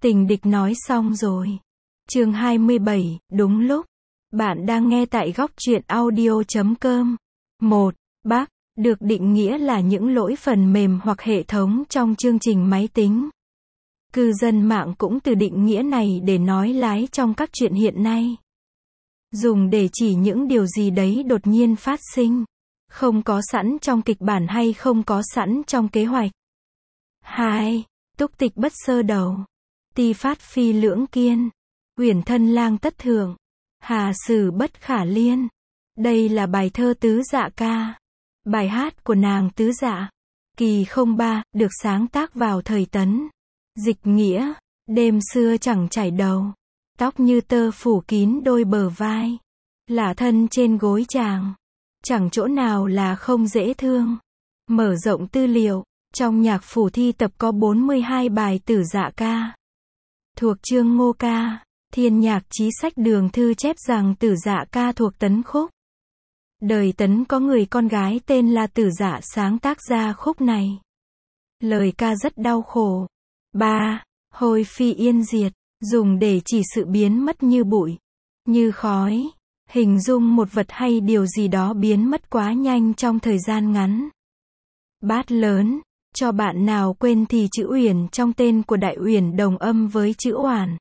Tình địch nói xong rồi. Chương 27, đúng lúc. Bạn đang nghe tại góc truyện audio.com. 1. Bug được định nghĩa là những lỗi phần mềm hoặc hệ thống trong chương trình máy tính. Cư dân mạng cũng từ định nghĩa này để nói lái trong các chuyện hiện nay. Dùng để chỉ những điều gì đấy đột nhiên phát sinh, không có sẵn trong kịch bản hay không có sẵn trong kế hoạch. 2. Túc tịch bất sơ đầu. Ti phát phi lưỡng kiên. Uyển thân lang tất thượng. Hà sử bất khả liên. Đây là bài thơ Tứ Dạ Ca. Bài hát của nàng Tứ Dạ. Kỳ 03, được sáng tác vào thời Tấn. Dịch nghĩa, đêm xưa chẳng chải đầu. Tóc như tơ phủ kín đôi bờ vai. Lả thân trên gối chàng. Chẳng chỗ nào là không dễ thương. Mở rộng tư liệu, trong nhạc phủ thi tập có 42 bài Tử Dạ Ca. Thuộc chương Ngô Ca, Thiên Nhạc Chí Sách Đường Thư chép rằng Tử Dạ Ca thuộc Tấn khúc. Đời Tấn có người con gái tên là Tử Dạ sáng tác ra khúc này. Lời ca rất đau khổ. 3. Hồi phi yên diệt, dùng để chỉ sự biến mất như bụi, như khói, hình dung một vật hay điều gì đó biến mất quá nhanh trong thời gian ngắn. Bát lớn, cho bạn nào quên thì chữ Uyển trong tên của Đại Uyển đồng âm với chữ Oản.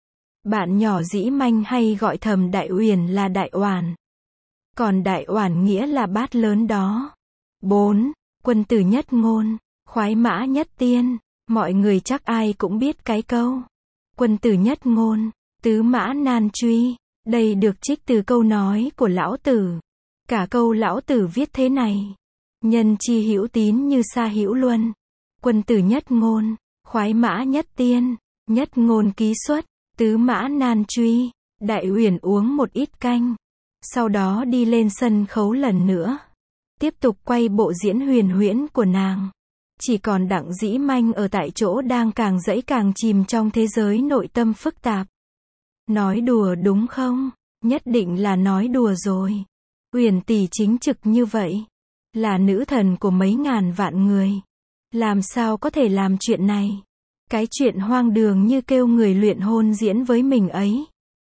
Bạn nhỏ dĩ manh hay gọi thầm Đại Uyển là Đại Oản. Còn Đại Oản nghĩa là bát lớn đó. 4. Quân tử nhất ngôn, khoái mã nhất tiên. Mọi người chắc ai cũng biết cái câu quân tử nhất ngôn, tứ mã nan truy. Đây được trích từ câu nói của Lão Tử. Cả câu Lão Tử viết thế này: nhân chi hữu tín như sa hữu luân. Quân tử nhất ngôn, khoái mã nhất tiên. Nhất ngôn ký xuất, tứ mã nan truy. Đại Uyển uống một ít canh, sau đó đi lên sân khấu lần nữa, tiếp tục quay bộ diễn huyền huyễn của nàng. Chỉ còn Đặng Dĩ Manh ở tại chỗ đang càng dẫy càng chìm trong thế giới nội tâm phức tạp. Nói đùa đúng không? Nhất định là nói đùa rồi. Uyển tỷ chính trực như vậy, là nữ thần của mấy ngàn vạn người, làm sao có thể làm chuyện này? Cái chuyện hoang đường như kêu người luyện hôn diễn với mình ấy.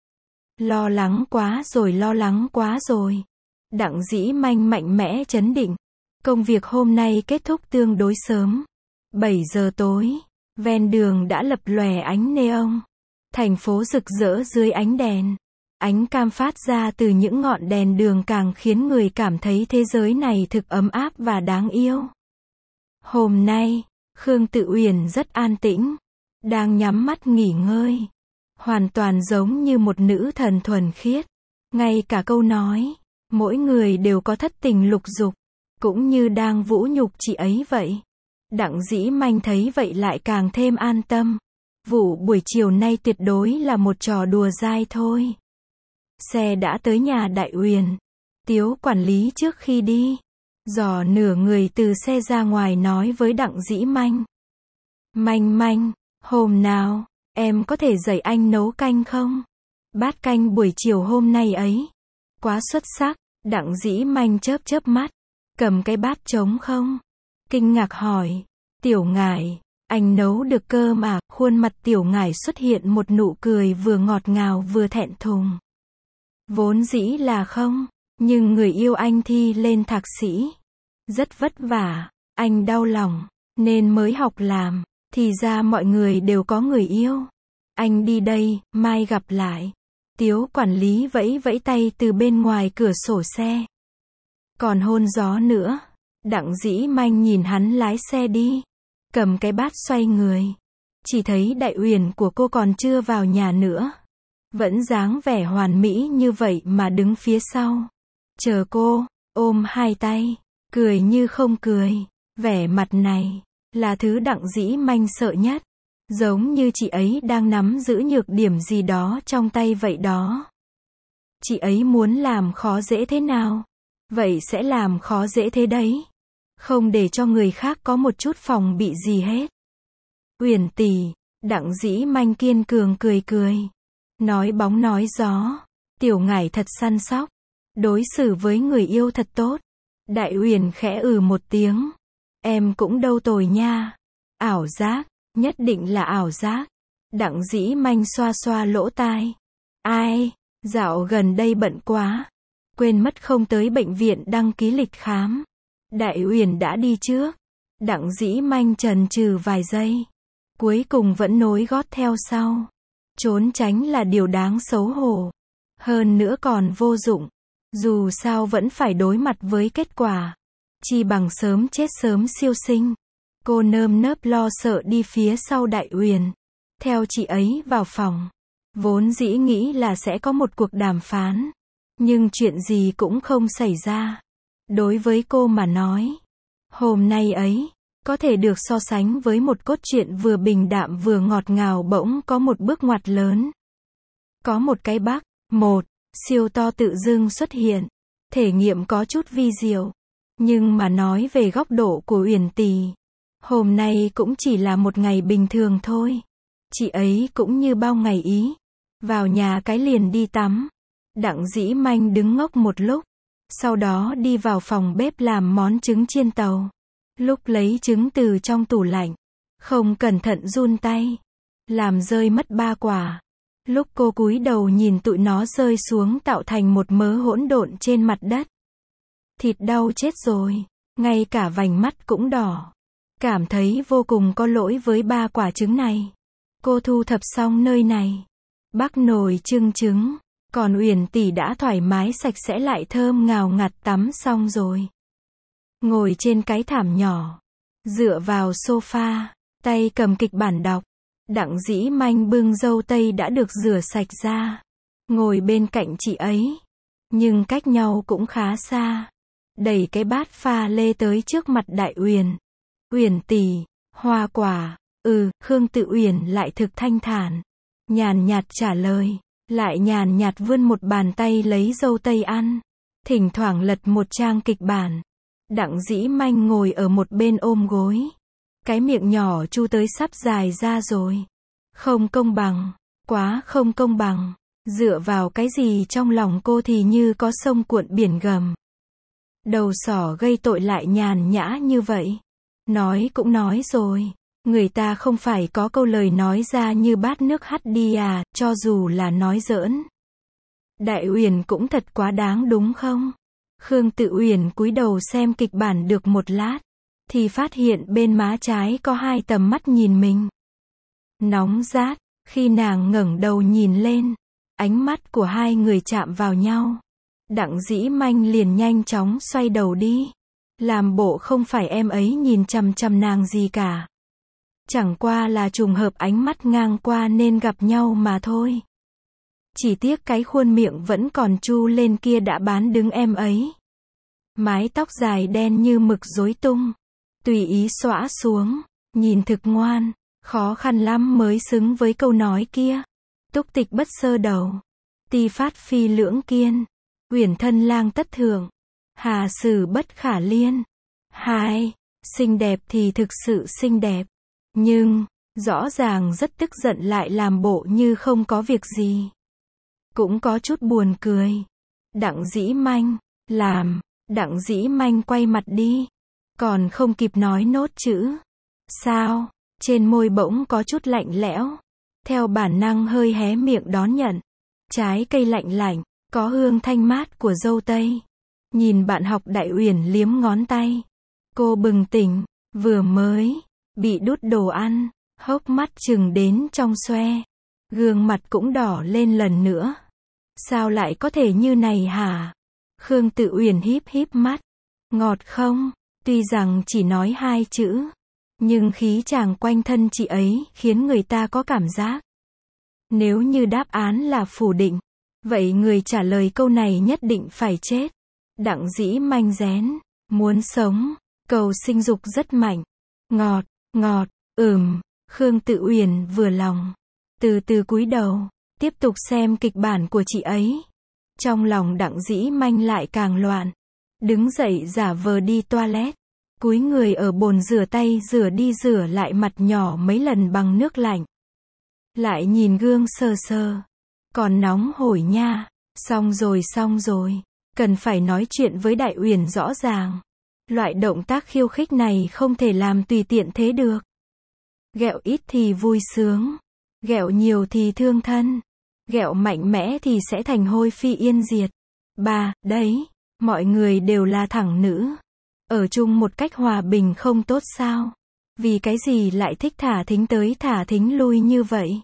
Lo lắng quá rồi, lo lắng quá rồi. Đặng Dĩ Manh mạnh mẽ trấn định. Công việc hôm nay kết thúc tương đối sớm. 7 giờ tối, ven đường đã lập lòe ánh neon. Thành phố rực rỡ dưới ánh đèn. Ánh cam phát ra từ những ngọn đèn đường càng khiến người cảm thấy thế giới này thực ấm áp và đáng yêu. Hôm nay, Khương Tự Uyển rất an tĩnh, đang nhắm mắt nghỉ ngơi. Hoàn toàn giống như một nữ thần thuần khiết. Ngay cả câu nói, mỗi người đều có thất tình lục dục, cũng như đang vũ nhục chị ấy vậy. Đặng Dĩ Manh thấy vậy lại càng thêm an tâm. Vụ buổi chiều nay tuyệt đối là một trò đùa dai thôi. Xe đã tới nhà Đại Uyển. Tiếu quản lý trước khi đi, dò nửa người từ xe ra ngoài nói với Đặng Dĩ Manh. Manh Manh, hôm nào, em có thể dạy anh nấu canh không? Bát canh buổi chiều hôm nay ấy. Quá xuất sắc. Đặng Dĩ Manh chớp chớp mắt. Cầm cái bát trống không? Kinh ngạc hỏi. Tiểu Ngải, anh nấu được cơ mà. Khuôn mặt Tiểu Ngải xuất hiện một nụ cười vừa ngọt ngào vừa thẹn thùng. Vốn dĩ là không, nhưng người yêu anh thi lên thạc sĩ. Rất vất vả, anh đau lòng, nên mới học làm. Thì ra mọi người đều có người yêu. Anh đi đây, mai gặp lại. Tiếu quản lý vẫy vẫy tay từ bên ngoài cửa sổ xe. Còn hôn gió nữa. Đặng Dĩ Manh nhìn hắn lái xe đi, cầm cái bát xoay người. Chỉ thấy Đại Uyển của cô còn chưa vào nhà nữa. Vẫn dáng vẻ hoàn mỹ như vậy mà đứng phía sau. Chờ cô, ôm hai tay, cười như không cười. Vẻ mặt này, là thứ Đặng Dĩ Manh sợ nhất. Giống như chị ấy đang nắm giữ nhược điểm gì đó trong tay vậy đó. Chị ấy muốn làm khó dễ thế nào? Vậy sẽ làm khó dễ thế đấy. Không để cho người khác có một chút phòng bị gì hết. Uyển tỷ, Đặng Dĩ Manh kiên cường cười cười. Nói bóng nói gió. Tiểu Ngải thật săn sóc. Đối xử với người yêu thật tốt. Đại Uyển khẽ một tiếng. Em cũng đâu tồi nha. Ảo giác, nhất định là ảo giác. Đặng Dĩ Manh xoa xoa lỗ tai. Ai, dạo gần đây bận quá. Quên mất không tới bệnh viện đăng ký lịch khám. Đại Uyển đã đi trước. Đặng Dĩ Manh chần chừ vài giây. Cuối cùng vẫn nối gót theo sau. Trốn tránh là điều đáng xấu hổ. Hơn nữa còn vô dụng. Dù sao vẫn phải đối mặt với kết quả. Chi bằng sớm chết sớm siêu sinh. Cô nơm nớp lo sợ đi phía sau Đại Uyển. Theo chị ấy vào phòng. Vốn dĩ nghĩ là sẽ có một cuộc đàm phán. Nhưng chuyện gì cũng không xảy ra. Đối với cô mà nói. Hôm nay ấy. Có thể được so sánh với một cốt truyện vừa bình đạm vừa ngọt ngào bỗng có một bước ngoặt lớn. Có một cái bác. Một. Siêu to tự dưng xuất hiện. Thể nghiệm có chút vi diệu. Nhưng mà nói về góc độ của Uyển tỷ. Hôm nay cũng chỉ là một ngày bình thường thôi. Chị ấy cũng như bao ngày ý. Vào nhà cái liền đi tắm. Đặng Dĩ Manh đứng ngốc một lúc. Sau đó đi vào phòng bếp làm món trứng chiên tàu. Lúc lấy trứng từ trong tủ lạnh. Không cẩn thận run tay. Làm rơi mất 3 quả. Lúc cô cúi đầu nhìn tụi nó rơi xuống tạo thành một mớ hỗn độn trên mặt đất. Thịt đau chết rồi. Ngay cả vành mắt cũng đỏ. Cảm thấy vô cùng có lỗi với 3 quả trứng này. Cô thu thập xong nơi này. Bắc nồi trưng trứng. Còn Uyển tỷ đã thoải mái sạch sẽ lại thơm ngào ngạt tắm xong rồi. Ngồi trên cái thảm nhỏ. Dựa vào sofa. Tay cầm kịch bản đọc. Đặng Dĩ Manh bưng dâu tây đã được rửa sạch ra. Ngồi bên cạnh chị ấy. Nhưng cách nhau cũng khá xa. Đẩy cái bát pha lê tới trước mặt Đại Uyển. Uyển tỷ, hoa quả. Khương Tự Uyển lại thực thanh thản. Nhàn nhạt trả lời. Lại nhàn nhạt vươn một bàn tay lấy dâu tây ăn. Thỉnh thoảng lật một trang kịch bản. Đặng Dĩ Manh ngồi ở một bên ôm gối. Cái miệng nhỏ chu tới sắp dài ra rồi. Không công bằng. Quá không công bằng. Dựa vào cái gì trong lòng cô thì như có sông cuộn biển gầm. Đầu sỏ gây tội lại nhàn nhã như vậy. Nói cũng nói rồi. Người ta không phải có câu lời nói ra như bát nước hắt đi à, cho dù là nói giỡn. Đại Uyển cũng thật quá đáng đúng không? Khương Tự Uyển cúi đầu xem kịch bản được một lát. Thì phát hiện bên má trái có 2 tầm mắt nhìn mình. Nóng rát, khi nàng ngẩng đầu nhìn lên. Ánh mắt của 2 người chạm vào nhau. Đặng Dĩ Manh liền nhanh chóng xoay đầu đi. Làm bộ không phải em ấy nhìn chằm chằm nàng gì cả. Chẳng qua là trùng hợp ánh mắt ngang qua nên gặp nhau mà thôi. Chỉ tiếc cái khuôn miệng vẫn còn chu lên kia đã bán đứng em ấy. Mái tóc dài đen như mực rối tung. Tùy ý xõa xuống. Nhìn thực ngoan. Khó khăn lắm mới xứng với câu nói kia. Túc tịch bất sơ đầu. Ti phát phi lưỡng kiên. Uyển thân lang tất thượng. Hà sử bất khả liên. 2. Xinh đẹp thì thực sự xinh đẹp. Nhưng, rõ ràng rất tức giận lại làm bộ như không có việc gì. Cũng có chút buồn cười. Đặng Dĩ Manh. Đặng Dĩ Manh quay mặt đi. Còn không kịp nói nốt chữ. Sao? Trên môi bỗng có chút lạnh lẽo. Theo bản năng hơi hé miệng đón nhận. Trái cây lạnh lạnh, có hương thanh mát của dâu tây. Nhìn bạn học Đại Uyển liếm ngón tay. Cô bừng tỉnh, vừa mới bị đút đồ ăn, hốc mắt chừng đến trong xoe. Gương mặt cũng đỏ lên lần nữa. Sao lại có thể như này hả? Khương Tự Uyển híp híp mắt. Ngọt không? Tuy rằng chỉ nói 2 chữ. Nhưng khí chàng quanh thân chị ấy khiến người ta có cảm giác. Nếu như đáp án là phủ định. Vậy người trả lời câu này nhất định phải chết. Đặng Dĩ Manh rén. Muốn sống. Cầu sinh dục rất mạnh. Ngọt, ngọt, Khương Tự Uyển vừa lòng. Từ từ cúi đầu. Tiếp tục xem kịch bản của chị ấy. Trong lòng Đặng Dĩ Manh lại càng loạn. Đứng dậy giả vờ đi toilet. Cúi người ở bồn rửa tay rửa đi rửa lại mặt nhỏ mấy lần bằng nước lạnh. Lại nhìn gương sờ sờ. Còn nóng hổi nha. Xong rồi. Cần phải nói chuyện với Đại Uyển rõ ràng. Loại động tác khiêu khích này không thể làm tùy tiện thế được. Ghẹo ít thì vui sướng. Ghẹo nhiều thì thương thân. Ghẹo mạnh mẽ thì sẽ thành hôi phi yên diệt. 3. Đấy, mọi người đều là thẳng nữ. Ở chung một cách hòa bình không tốt sao? Vì cái gì lại thích thả thính tới thả thính lui như vậy?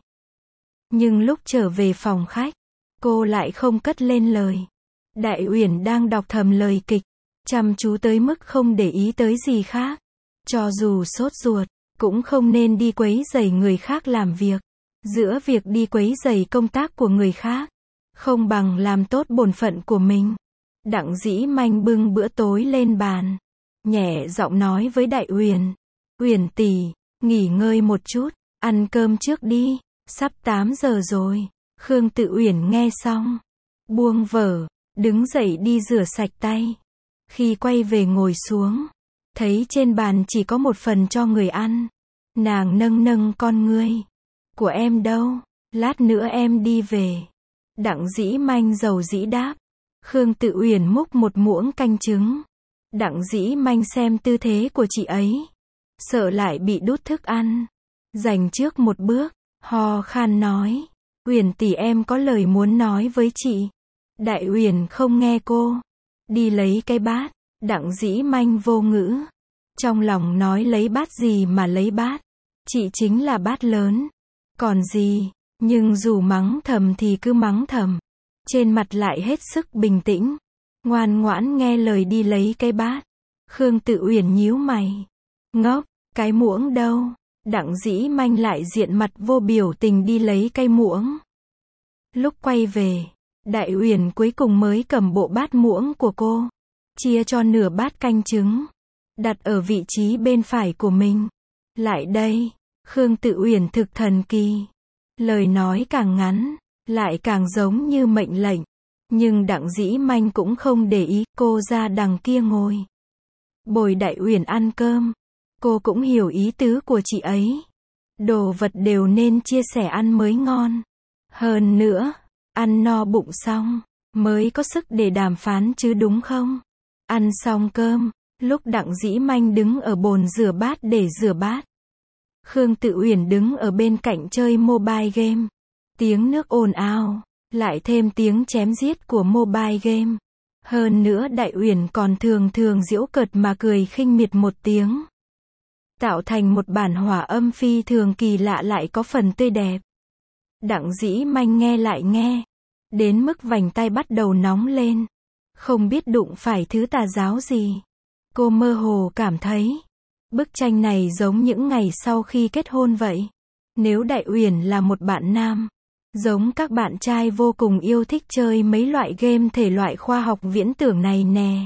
Nhưng lúc trở về phòng khách, cô lại không cất lên lời. Đại Uyển đang đọc thầm lời kịch, chăm chú tới mức không để ý tới gì khác. Cho dù sốt ruột, cũng không nên đi quấy rầy người khác làm việc. Giữa việc đi quấy rầy công tác của người khác, không bằng làm tốt bổn phận của mình. Đặng Dĩ Manh bưng bữa tối lên bàn, nhẹ giọng nói với Đại Uyển. Uyển tỷ, nghỉ ngơi một chút, ăn cơm trước đi, sắp 8 giờ rồi. Khương Tự Uyển nghe xong, buông vở, đứng dậy đi rửa sạch tay. Khi quay về ngồi xuống, thấy trên bàn chỉ có một phần cho người ăn. Nàng nâng nâng con ngươi. Của em đâu? Lát nữa em đi về. Đặng Dĩ Manh dầu dĩ đáp. Khương Tự Uyển múc một muỗng canh trứng. Đặng Dĩ Manh xem tư thế của chị ấy, sợ lại bị đút thức ăn. Dành trước một bước, ho khan nói. Uyển tỷ em có lời muốn nói với chị. Đại Uyển không nghe cô. Đi lấy cái bát. Đặng Dĩ Manh vô ngữ. Trong lòng nói lấy bát gì mà lấy bát. Chị chính là bát lớn. Còn gì, nhưng dù mắng thầm thì cứ mắng thầm. Trên mặt lại hết sức bình tĩnh. Ngoan ngoãn nghe lời đi lấy cái bát. Khương Tự Uyển nhíu mày. Ngốc, cái muỗng đâu? Đặng Dĩ Manh lại diện mặt vô biểu tình đi lấy cái muỗng. Lúc quay về, Đại Uyển cuối cùng mới cầm bộ bát muỗng của cô, chia cho nửa bát canh trứng, đặt ở vị trí bên phải của mình. Lại đây, Khương Tự Uyển thực thần kỳ. Lời nói càng ngắn, lại càng giống như mệnh lệnh. Nhưng Đặng Dĩ Manh cũng không để ý, cô ra đằng kia ngồi. Bồi Đại Uyển ăn cơm. Cô cũng hiểu ý tứ của chị ấy. Đồ vật đều nên chia sẻ ăn mới ngon. Hơn nữa, ăn no bụng xong, mới có sức để đàm phán chứ đúng không? Ăn xong cơm, lúc Đặng Dĩ Manh đứng ở bồn rửa bát để rửa bát, Khương Tự Uyển đứng ở bên cạnh chơi mobile game. Tiếng nước ồn ào, lại thêm tiếng chém giết của mobile game. Hơn nữa Đại Uyển còn thường giễu cợt mà cười khinh miệt một tiếng. Tạo thành một bản hòa âm phi thường kỳ lạ lại có phần tươi đẹp. Đặng Dĩ Manh nghe lại nghe, đến mức vành tay bắt đầu nóng lên. Không biết đụng phải thứ tà giáo gì. Cô mơ hồ cảm thấy, bức tranh này giống những ngày sau khi kết hôn vậy. Nếu Đại Uyển là một bạn nam, giống các bạn trai vô cùng yêu thích chơi mấy loại game thể loại khoa học viễn tưởng này nè.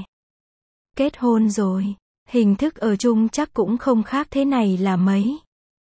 Kết hôn rồi, hình thức ở chung chắc cũng không khác thế này là mấy.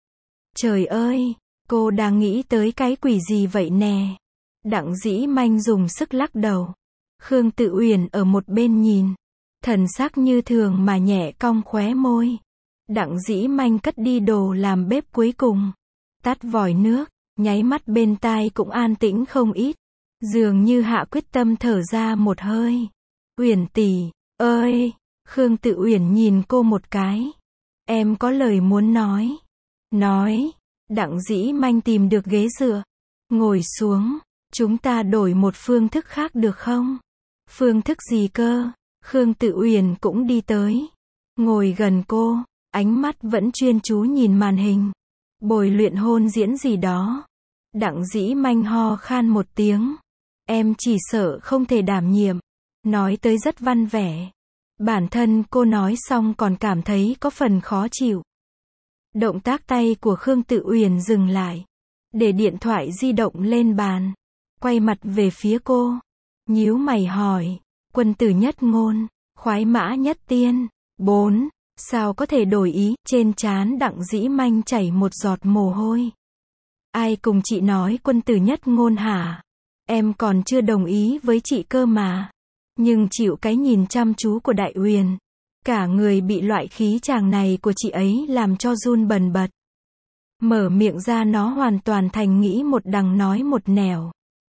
Trời ơi, cô đang nghĩ tới cái quỷ gì vậy nè. Đặng Dĩ Manh dùng sức lắc đầu. Khương Tự Uyển ở một bên nhìn, thần sắc như thường mà nhẹ cong khóe môi. Đặng Dĩ Manh cất đi đồ làm bếp cuối cùng, tắt vòi nước, nháy mắt bên tai cũng an tĩnh không ít. Dường như hạ quyết tâm thở ra một hơi. Uyển tỷ, ơi, Khương Tự Uyển nhìn cô một cái. Em có lời muốn nói. Nói. Đặng Dĩ Manh tìm được ghế dựa, ngồi xuống. Chúng ta đổi một phương thức khác được không? Phương thức gì cơ? Khương Tự Uyển cũng đi tới, ngồi gần cô, ánh mắt vẫn chuyên chú nhìn màn hình. Bồi luyện hôn diễn gì đó. Đặng Dĩ Manh ho khan một tiếng. Em chỉ sợ không thể đảm nhiệm. Nói tới rất văn vẻ. Bản thân cô nói xong còn cảm thấy có phần khó chịu. Động tác tay của Khương Tự Uyển dừng lại, để điện thoại di động lên bàn, quay mặt về phía cô, nhíu mày hỏi, quân tử nhất ngôn, khoái mã nhất tiên. 4. Sao có thể đổi ý? Trên trán Đặng Dĩ Manh chảy một giọt mồ hôi. Ai cùng chị nói quân tử nhất ngôn hả? Em còn chưa đồng ý với chị cơ mà. Nhưng chịu cái nhìn chăm chú của Đại Uyển, cả người bị loại khí chàng này của chị ấy làm cho run bần bật. Mở miệng ra nó hoàn toàn thành nghĩ một đằng nói một nẻo.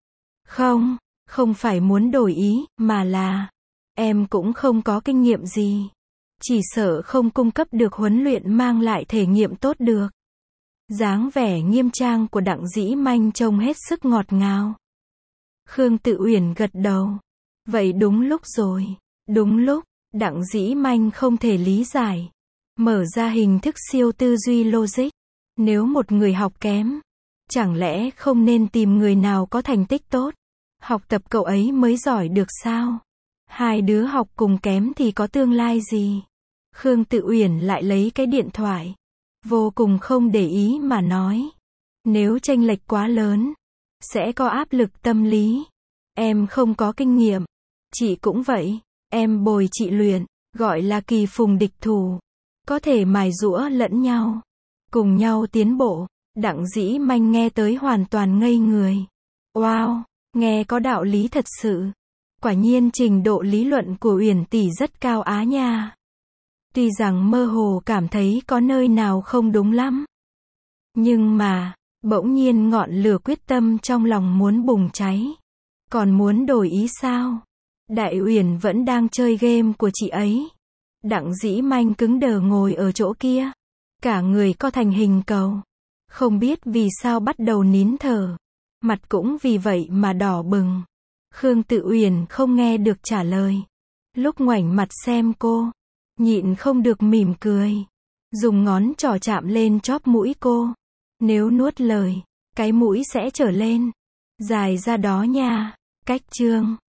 Không phải muốn đổi ý, mà là em cũng không có kinh nghiệm gì. Chỉ sợ không cung cấp được huấn luyện mang lại thể nghiệm tốt được. Dáng vẻ nghiêm trang của Đặng Dĩ Manh trông hết sức ngọt ngào. Khương Tự Uyển gật đầu. Vậy đúng lúc rồi. Đúng lúc, Đặng Dĩ Manh không thể lý giải. Mở ra hình thức siêu tư duy logic. Nếu một người học kém, chẳng lẽ không nên tìm người nào có thành tích tốt? Học tập cậu ấy mới giỏi được sao? Hai đứa học cùng kém thì có tương lai gì? Khương Tự Uyển lại lấy cái điện thoại. Vô cùng không để ý mà nói. Nếu chênh lệch quá lớn, sẽ có áp lực tâm lý. Em không có kinh nghiệm. Chị cũng vậy. Em bồi chị luyện, gọi là kỳ phùng địch thủ. Có thể mài giũa lẫn nhau. Cùng nhau tiến bộ. Đặng Dĩ Manh nghe tới hoàn toàn ngây người. Wow, nghe có đạo lý thật sự. Quả nhiên trình độ lý luận của Uyển tỷ rất cao á nha. Tuy rằng mơ hồ cảm thấy có nơi nào không đúng lắm. Nhưng mà, bỗng nhiên ngọn lửa quyết tâm trong lòng muốn bùng cháy. Còn muốn đổi ý sao? Đại Uyển vẫn đang chơi game của chị ấy. Đặng Dĩ Manh cứng đờ ngồi ở chỗ kia. Cả người co thành hình cầu. Không biết vì sao bắt đầu nín thở. Mặt cũng vì vậy mà đỏ bừng. Khương Tự Uyển không nghe được trả lời. Lúc ngoảnh mặt xem cô, nhịn không được mỉm cười. Dùng ngón trỏ chạm lên chóp mũi cô. Nếu nuốt lời, cái mũi sẽ trở lên. Dài ra đó nha. Cách chương